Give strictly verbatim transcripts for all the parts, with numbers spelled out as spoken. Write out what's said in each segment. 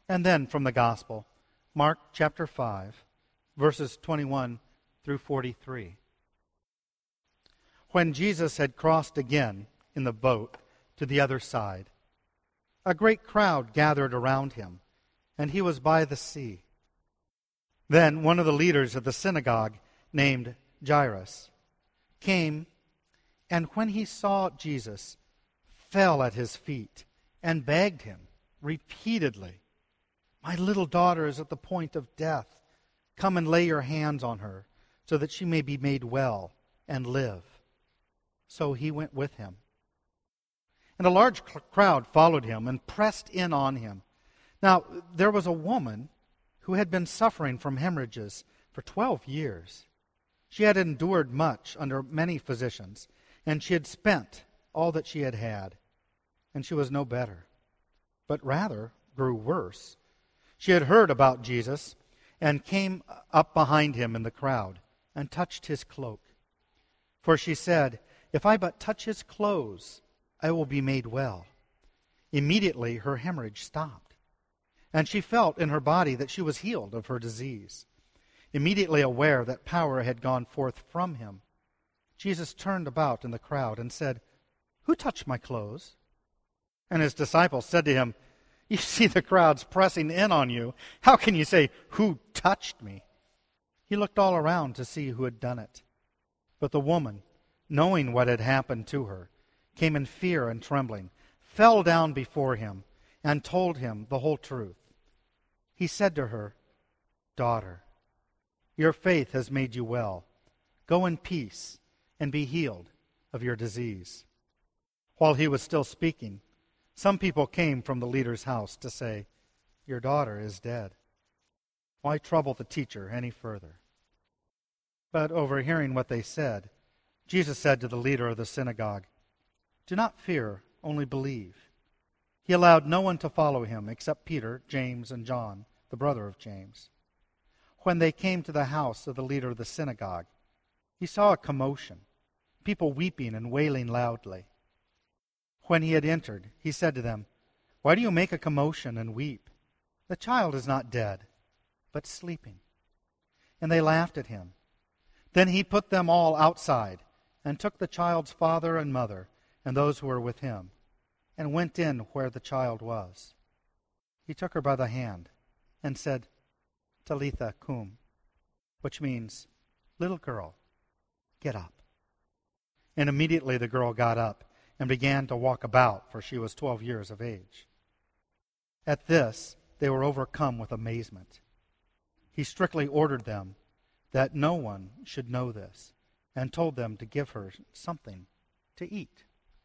And then from the Gospel, Mark chapter five, verses twenty-one through forty-three. When Jesus had crossed again in the boat to the other side, a great crowd gathered around him, and he was by the sea. Then one of the leaders of the synagogue, named Jairus, came, and when he saw Jesus, fell at his feet and begged him repeatedly, "My little daughter is at the point of death. Come and lay your hands on her, so that she may be made well and live." So he went with him. And a large crowd followed him and pressed in on him. Now, there was a woman who had been suffering from hemorrhages for twelve years. She had endured much under many physicians, and she had spent all that she had had, and she was no better, but rather grew worse. She had heard about Jesus and came up behind him in the crowd and touched his cloak. For she said, "If I but touch his clothes, I will be made well." Immediately her hemorrhage stopped, and she felt in her body that she was healed of her disease. Immediately aware that power had gone forth from him, Jesus turned about in the crowd and said, "Who touched my clothes?" And his disciples said to him, "You see the crowds pressing in on you. How can you say, 'Who touched me?'" He looked all around to see who had done it. But the woman, knowing what had happened to her, came in fear and trembling, fell down before him, and told him the whole truth. He said to her, "Daughter, your faith has made you well. Go in peace and be healed of your disease." While he was still speaking, some people came from the leader's house to say, "Your daughter is dead. Why trouble the teacher any further?" But overhearing what they said, Jesus said to the leader of the synagogue, "Do not fear, only believe." He allowed no one to follow him except Peter, James, and John, the brother of James. When they came to the house of the leader of the synagogue, he saw a commotion, people weeping and wailing loudly. When he had entered, he said to them, "Why do you make a commotion and weep? The child is not dead, but sleeping." And they laughed at him. Then he put them all outside and took the child's father and mother and those who were with him, and went in where the child was. He took her by the hand and said, "Talitha cum," which means, "Little girl, get up." And immediately the girl got up and began to walk about, for she was twelve years of age. At this, they were overcome with amazement. He strictly ordered them that no one should know this, and told them to give her something to eat.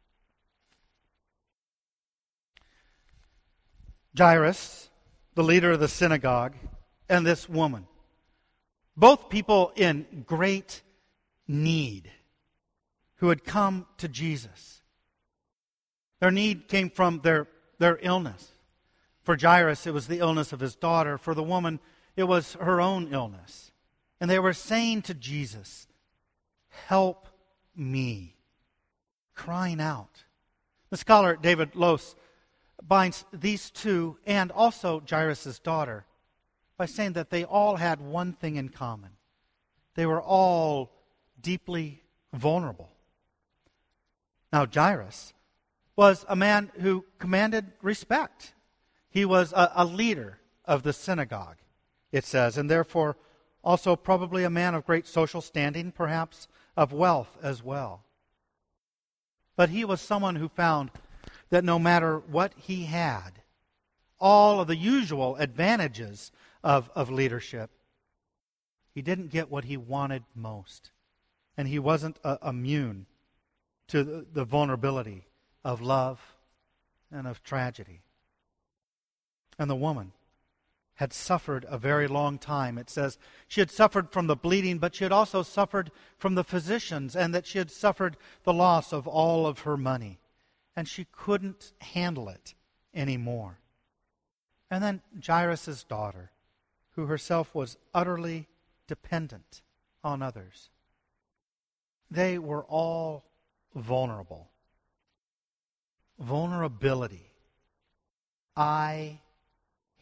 Jairus, the leader of the synagogue, and this woman, both people in great need, who had come to Jesus. Their need came from their, their illness. For Jairus, it was the illness of his daughter. For the woman, it was her own illness. And they were saying to Jesus, "Help me," crying out. The scholar David Lose binds these two and also Jairus' daughter by saying that they all had one thing in common. They were all deeply vulnerable. Now, Jairus was a man who commanded respect. He was a, a leader of the synagogue, it says, and therefore also probably a man of great social standing, perhaps of wealth as well. But he was someone who found that no matter what he had, all of the usual advantages of, of leadership, he didn't get what he wanted most. And he wasn't uh, immune to the, the vulnerability of love and of tragedy. And the woman had suffered a very long time. It says she had suffered from the bleeding, but she had also suffered from the physicians, and that she had suffered the loss of all of her money. And she couldn't handle it anymore. And then Jairus' daughter, who herself was utterly dependent on others. They were all vulnerable. Vulnerability. I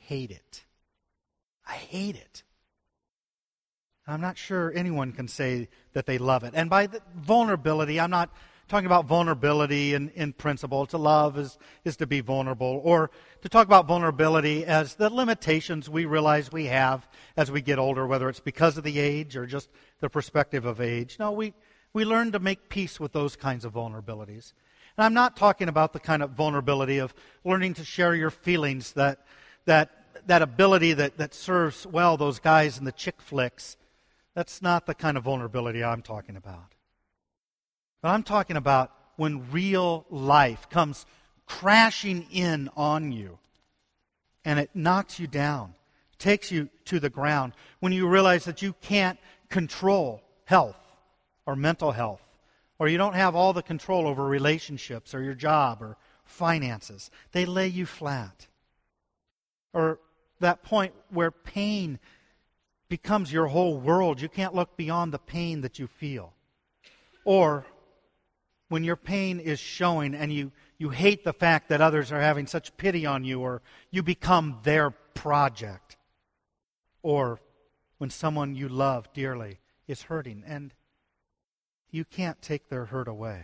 hate it. I hate it. I'm not sure anyone can say that they love it. And by the vulnerability, I'm not talking about vulnerability in, in principle. To love is, is to be vulnerable. Or to talk about vulnerability as the limitations we realize we have as we get older, whether it's because of the age or just the perspective of age. No, we, we learn to make peace with those kinds of vulnerabilities. And I'm not talking about the kind of vulnerability of learning to share your feelings, that that that ability that, that serves well those guys in the chick flicks. That's not the kind of vulnerability I'm talking about. But I'm talking about when real life comes crashing in on you and it knocks you down, takes you to the ground, when you realize that you can't control health or mental health, or you don't have all the control over relationships or your job or finances. They lay you flat. Or that point where pain becomes your whole world. You can't look beyond the pain that you feel. Or when your pain is showing and you, you hate the fact that others are having such pity on you, or you become their project. Or when someone you love dearly is hurting and you can't take their hurt away.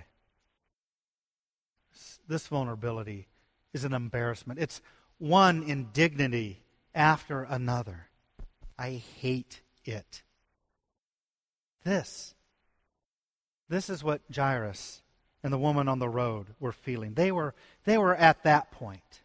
This vulnerability is an embarrassment. It's one indignity after another. I hate it. This, this is what Jairus and the woman on the road were feeling. They were, they were at that point.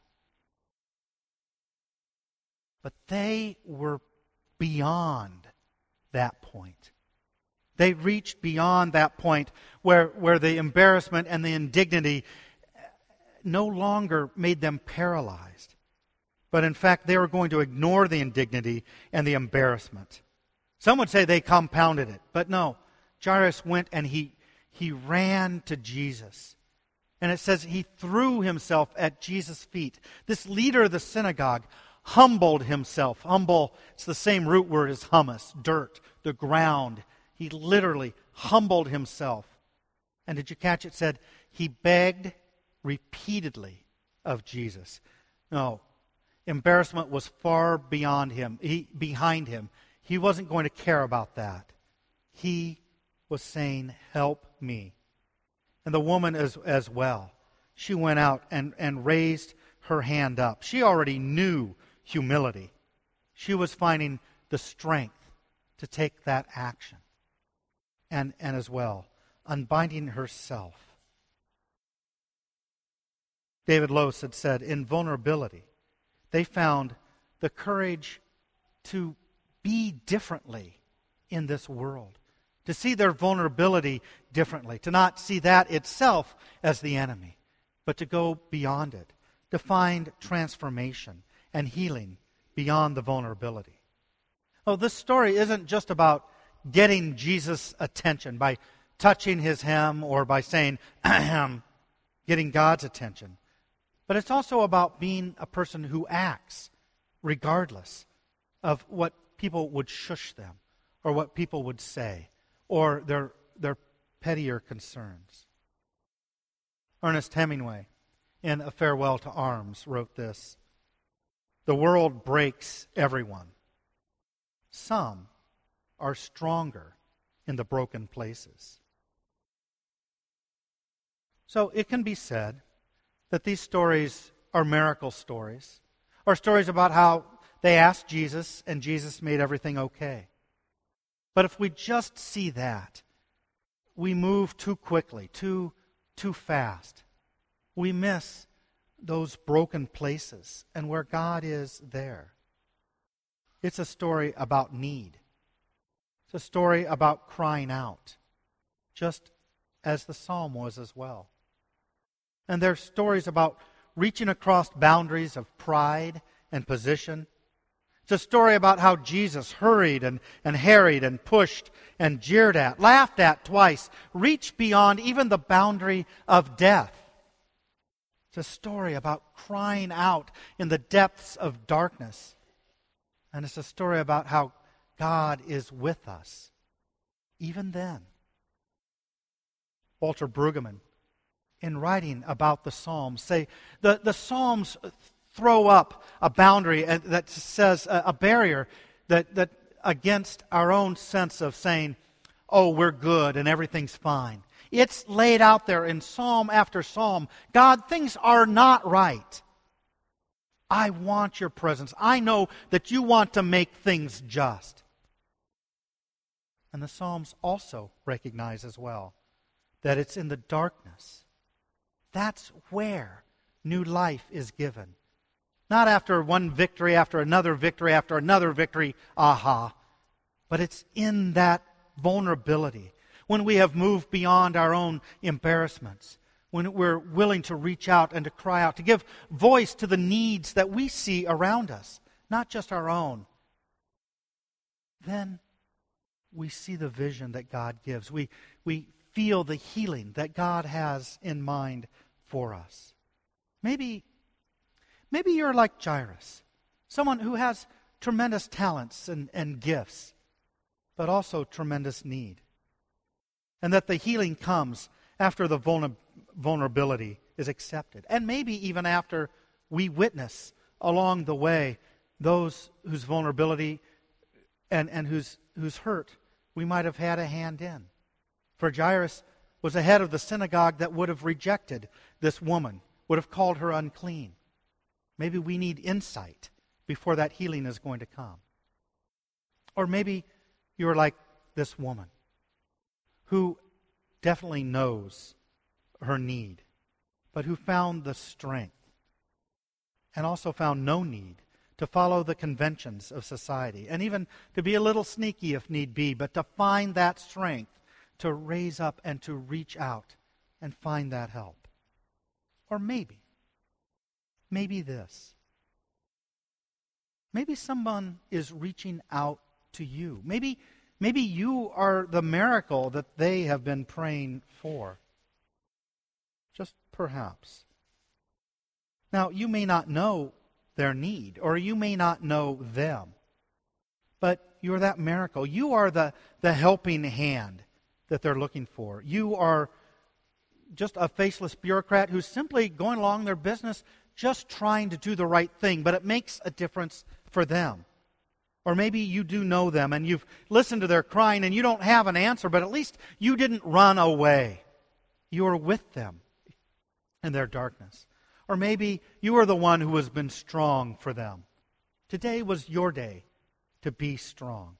But they were beyond that point. They reached beyond that point where, where the embarrassment and the indignity no longer made them paralyzed. But in fact, they were going to ignore the indignity and the embarrassment. Some would say they compounded it. But no, Jairus went and he, he ran to Jesus. And it says he threw himself at Jesus' feet. This leader of the synagogue humbled himself. Humble, it's the same root word as humus, dirt, the ground. He literally humbled himself. And did you catch it? Said he begged repeatedly of Jesus. No, embarrassment was far beyond him, he, behind him. He wasn't going to care about that. He was saying, help me. And the woman as, as well. She went out and, and raised her hand up. She already knew humility. She was finding the strength to take that action. And, and as well, unbinding herself. David Lose had said, in vulnerability, they found the courage to be differently in this world, to see their vulnerability differently, to not see that itself as the enemy, but to go beyond it, to find transformation and healing beyond the vulnerability. Oh, this story isn't just about getting Jesus' attention by touching his hem or by saying, ahem, getting God's attention. But it's also about being a person who acts regardless of what people would shush them or what people would say or their, their pettier concerns. Ernest Hemingway, in A Farewell to Arms, wrote this: the world breaks everyone. Some are stronger in the broken places. So it can be said that these stories are miracle stories, or stories about how they asked Jesus and Jesus made everything okay. But if we just see that, we move too quickly, too, too fast. We miss those broken places and where God is there. It's a story about need. It's a story about crying out, just as the psalm was as well. And there are stories about reaching across boundaries of pride and position. It's a story about how Jesus hurried and, and harried and pushed and jeered at, laughed at twice, reached beyond even the boundary of death. It's a story about crying out in the depths of darkness. And it's a story about how God is with us, even then. Walter Brueggemann, in writing about the Psalms, say the, the Psalms throw up a boundary that says a barrier that, that against our own sense of saying, oh, we're good and everything's fine. It's laid out there in psalm after psalm. God, things are not right. I want your presence. I know that you want to make things just. And the Psalms also recognize as well that it's in the darkness. That's where new life is given. Not after one victory, after another victory, after another victory, aha. But it's in that vulnerability, when we have moved beyond our own embarrassments, when we're willing to reach out and to cry out, to give voice to the needs that we see around us, not just our own, then we see the vision that God gives. We, we feel the healing that God has in mind for us. Maybe, maybe you're like Jairus, someone who has tremendous talents and, and gifts, but also tremendous need. And that the healing comes after the vulner- vulnerability is accepted. And maybe even after we witness along the way those whose vulnerability and, and whose, whose hurt we might have had a hand in. For Jairus was the head of the synagogue that would have rejected this woman, would have called her unclean. Maybe we need insight before that healing is going to come. Or maybe you're like this woman who definitely knows her need, but who found the strength and also found no need to follow the conventions of society, and even to be a little sneaky if need be, but to find that strength to raise up and to reach out and find that help. Or maybe, maybe this. Maybe someone is reaching out to you. Maybe Maybe you are the miracle that they have been praying for. Just perhaps. Now, you may not know their need, or you may not know them, but you're that miracle. You are the, the helping hand that they're looking for. You are just a faceless bureaucrat who's simply going along their business, just trying to do the right thing, but it makes a difference for them. Or maybe you do know them and you've listened to their crying and you don't have an answer, but at least you didn't run away. You are with them in their darkness. Or maybe you are the one who has been strong for them. Today was your day to be strong.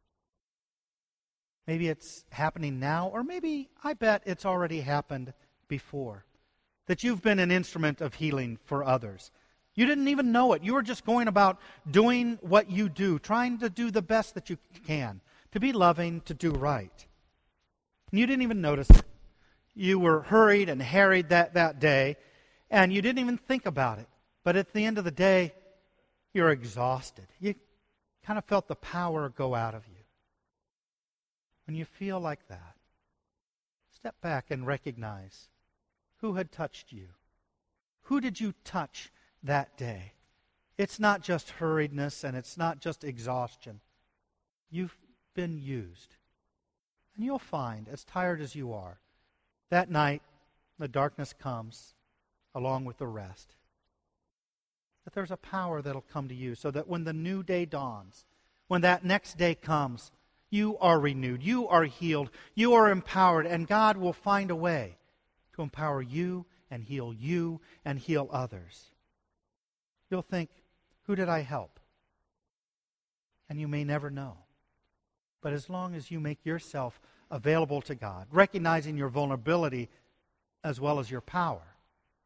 Maybe it's happening now, or maybe, I bet it's already happened before. That you've been an instrument of healing for others. You didn't even know it. You were just going about doing what you do, trying to do the best that you can, to be loving, to do right. And you didn't even notice it. You were hurried and harried that, that day, and you didn't even think about it. But at the end of the day, you're exhausted. You kind of felt the power go out of you. When you feel like that, step back and recognize who had touched you. Who did you touch that day? It's not just hurriedness and it's not just exhaustion. You've been used. And you'll find, as tired as you are, that night the darkness comes along with the rest. That there's a power that'll come to you so that when the new day dawns, when that next day comes, you are renewed, you are healed, you are empowered, and God will find a way to empower you and heal you and heal others. You'll think, who did I help? And you may never know. But as long as you make yourself available to God, recognizing your vulnerability as well as your power,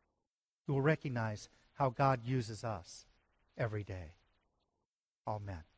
you will recognize how God uses us every day. Amen.